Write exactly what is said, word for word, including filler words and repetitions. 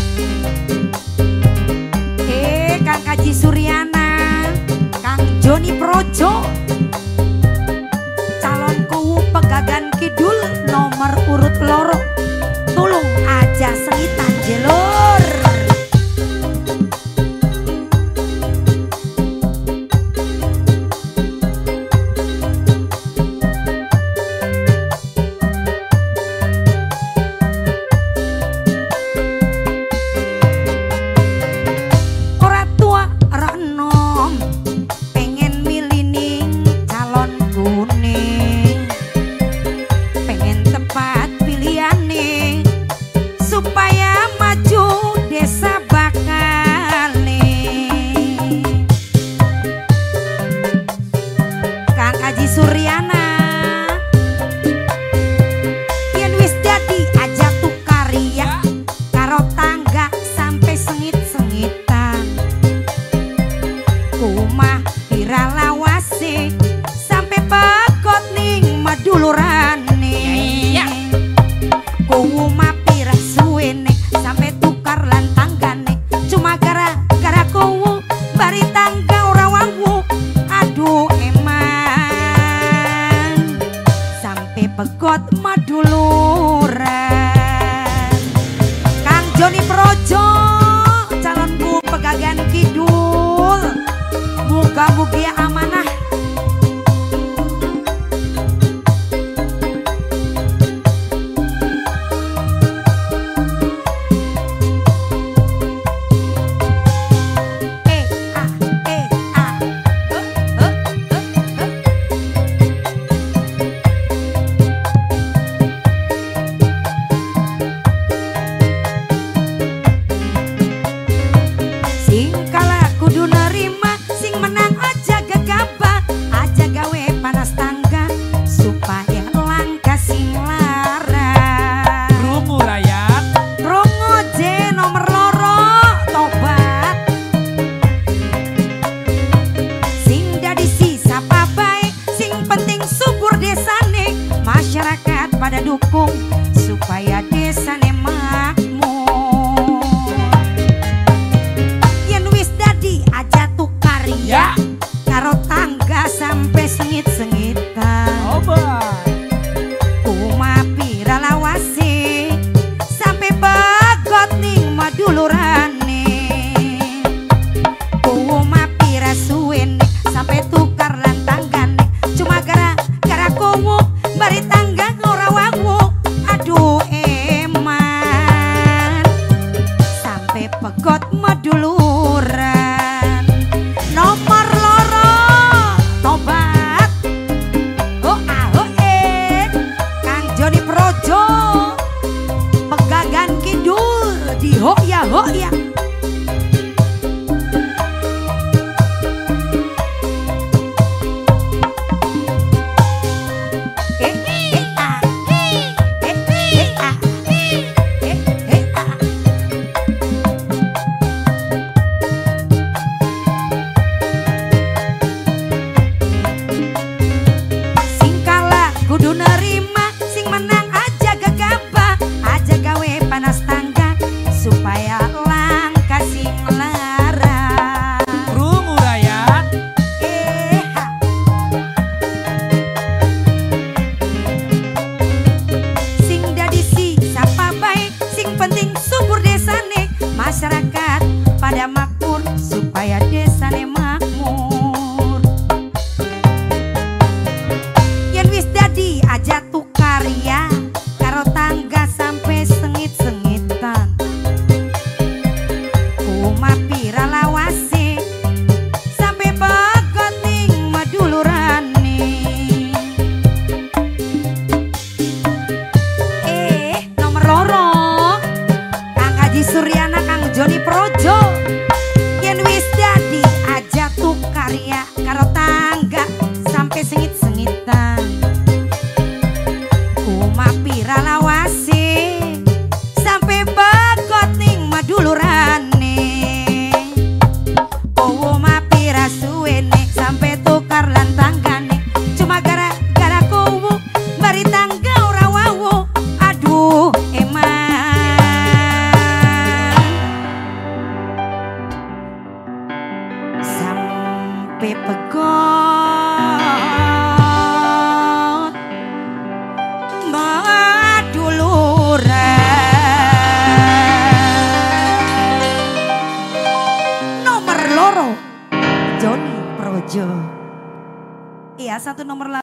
Eh Kang Kaji Suryana, Kang Joni Projo, calon kuwu Pegagan Kidul nomor urut loro, tulung aja sengitan jelur. Suryana yen wis dadi aja tukar ya karo tangga sampai sengit-sengitan kumah piralawase sampai pegot ning madulurane ya, ya. Kumah pirah suwene sampai tukar lan tanggane cuma gara-gara kowo bari tangga ora wawu aduh pegot maduluran. Kang Joni Projo calonku Pegagan Kidul, muga-mugi amanah. Masyarakat pada dukung supaya desane makmur. Yen wis dadi aja tukar ya karo tangga sampai sengit-sengitan. Kumah piralawase sampai pegot ning madulurane. Kumah pira suwene sampai tukar lan tanggane cuma gara-gara kowo bari tangga ora wawu aduh eman sampai pegot maduluran nomor loro tobat oh ah oh eh Kang Joni Projo Pegagan Kidul di hoya hoya. Kudu nerima sing menang aja gegabah aja gawe panas tangga supaya langka sing lara. Krungu rakyat eh ha. Sing dadi si sapa baik sing penting subur desane masyarakat pada makmur supaya desane makmur. Dadi aja tukar ya karo tangga sampai sengit-sengitan. Kumah piralawase sampai pegot ning madulurane. Eh nomor loro Kang Haji Suryana Kang Joni Projo yen wis dadi aja tukar ya karo tangga sampai sengit-sengitan. Kumah piralawase sampai pegot ning madulurane. Kumah pira suwene sampai tukar lan tanggane cuma gara-gara kowo bari tangga ora wawu aduh eman uripe pegot maduluran. Nomor loro Joni Projo. Iya, satu nomor